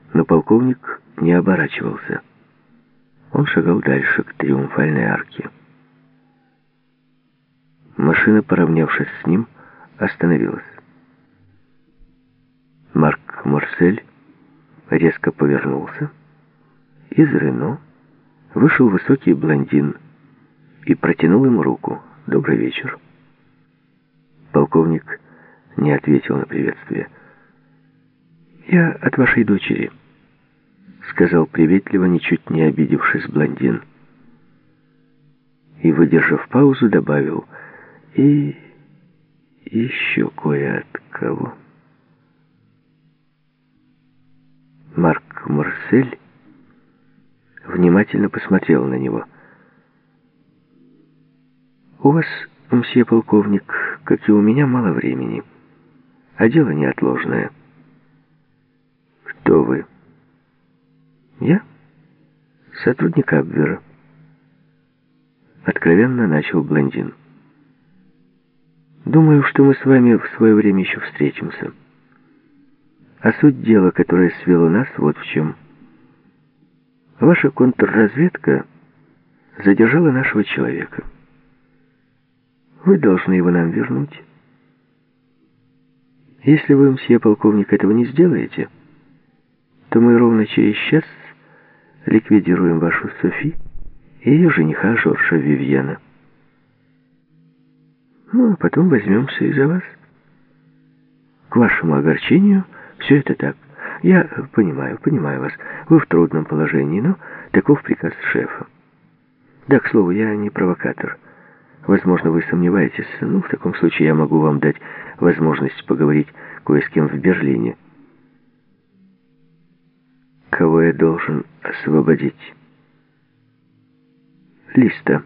Но полковник не оборачивался. Он шагал дальше, к Триумфальной арке. Машина, поравнявшись с ним, остановилась. Марк Марсель резко повернулся. Из Рено вышел высокий блондин и протянул ему руку. «Добрый вечер». Полковник не ответил на приветствие. «Я от вашей дочери», — сказал приветливо, ничуть не обидевшись блондин. И, выдержав паузу, добавил: «И еще кое от кого». Марк Марсель внимательно посмотрел на него. «У вас, мсье полковник, как и у меня, мало времени, а дело неотложное». «Кто вы?» «Я сотрудник Абвера», — откровенно начал блондин. «Думаю, что мы с вами в свое время еще встретимся. А суть дела, которое свело нас, вот в чем. Ваша контрразведка задержала нашего человека. Вы должны его нам вернуть. Если вы, мсье полковник, этого не сделаете, то мы ровно через час ликвидируем вашу Софи и ее жениха Жоржа Вивьена. Ну, а потом возьмемся и за вас. К вашему огорчению, все это так. Я понимаю вас. Вы в трудном положении, но таков приказ шефа. Да, к слову, я не провокатор. Возможно, вы сомневаетесь. Ну, в таком случае я могу вам дать возможность поговорить кое с кем в Берлине. Кого я должен освободить? Листа.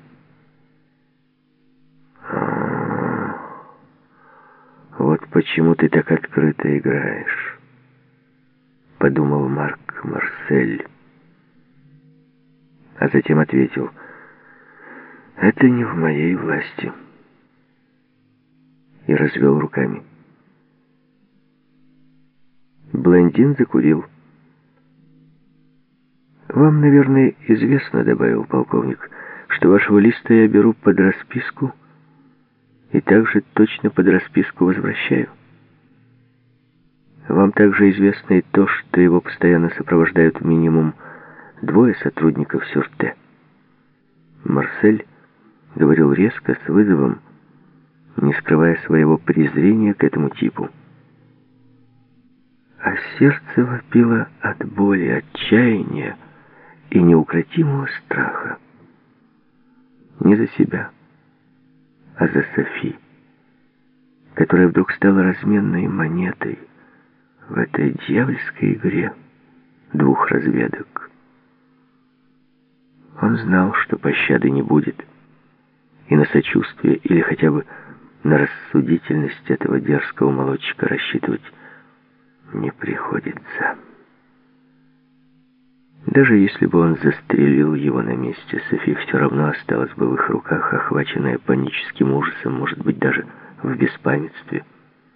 Вот почему ты так открыто играешь, подумал Марк Марсель. А затем ответил: это не в моей власти. И развел руками. Блондин закурил. «Вам, наверное, известно, — добавил полковник, — что вашего Листа я беру под расписку и также точно под расписку возвращаю. Вам также известно и то, что его постоянно сопровождают минимум 2 сотрудников Сюрте». Марсель говорил резко, с вызовом, не скрывая своего презрения к этому типу. А сердце вопило от боли, отчаяния и неукротимого страха. Не за себя, а за Софи, которая вдруг стала разменной монетой в этой дьявольской игре 2 разведок. Он знал, что пощады не будет, и на сочувствие или хотя бы на рассудительность этого дерзкого молодчика рассчитывать не приходится. Даже если бы он застрелил его на месте, Софи все равно осталась бы в их руках, охваченная паническим ужасом, может быть, даже в беспамятстве.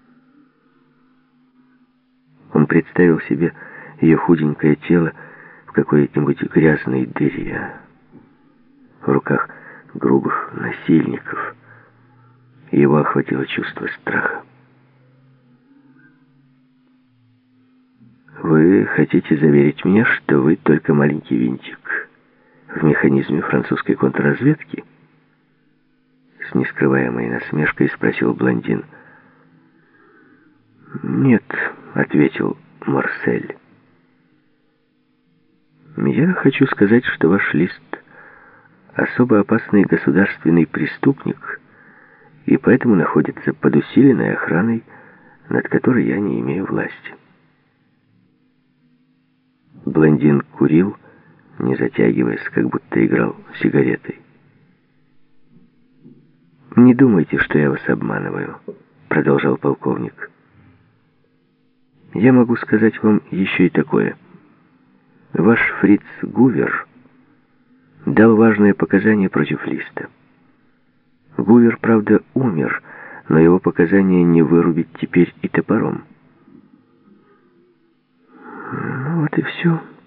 Он представил себе ее худенькое тело в какой-нибудь грязной дыре, в руках грубых насильников, и его охватило чувство страха. «Вы хотите заверить меня, что вы только маленький винтик в механизме французской контрразведки?» С нескрываемой насмешкой спросил блондин. «Нет», — ответил Марсель. «Я хочу сказать, что ваш Лист особо опасный государственный преступник и поэтому находится под усиленной охраной, над которой я не имею власти». Блондин курил, не затягиваясь, как будто играл сигаретой. «Не думайте, что я вас обманываю», — продолжал полковник. «Я могу сказать вам еще и такое. Ваш фриц Гувер дал важные показания против Листа. Гувер, правда, умер, но его показания не вырубить теперь и топором». Вот и все.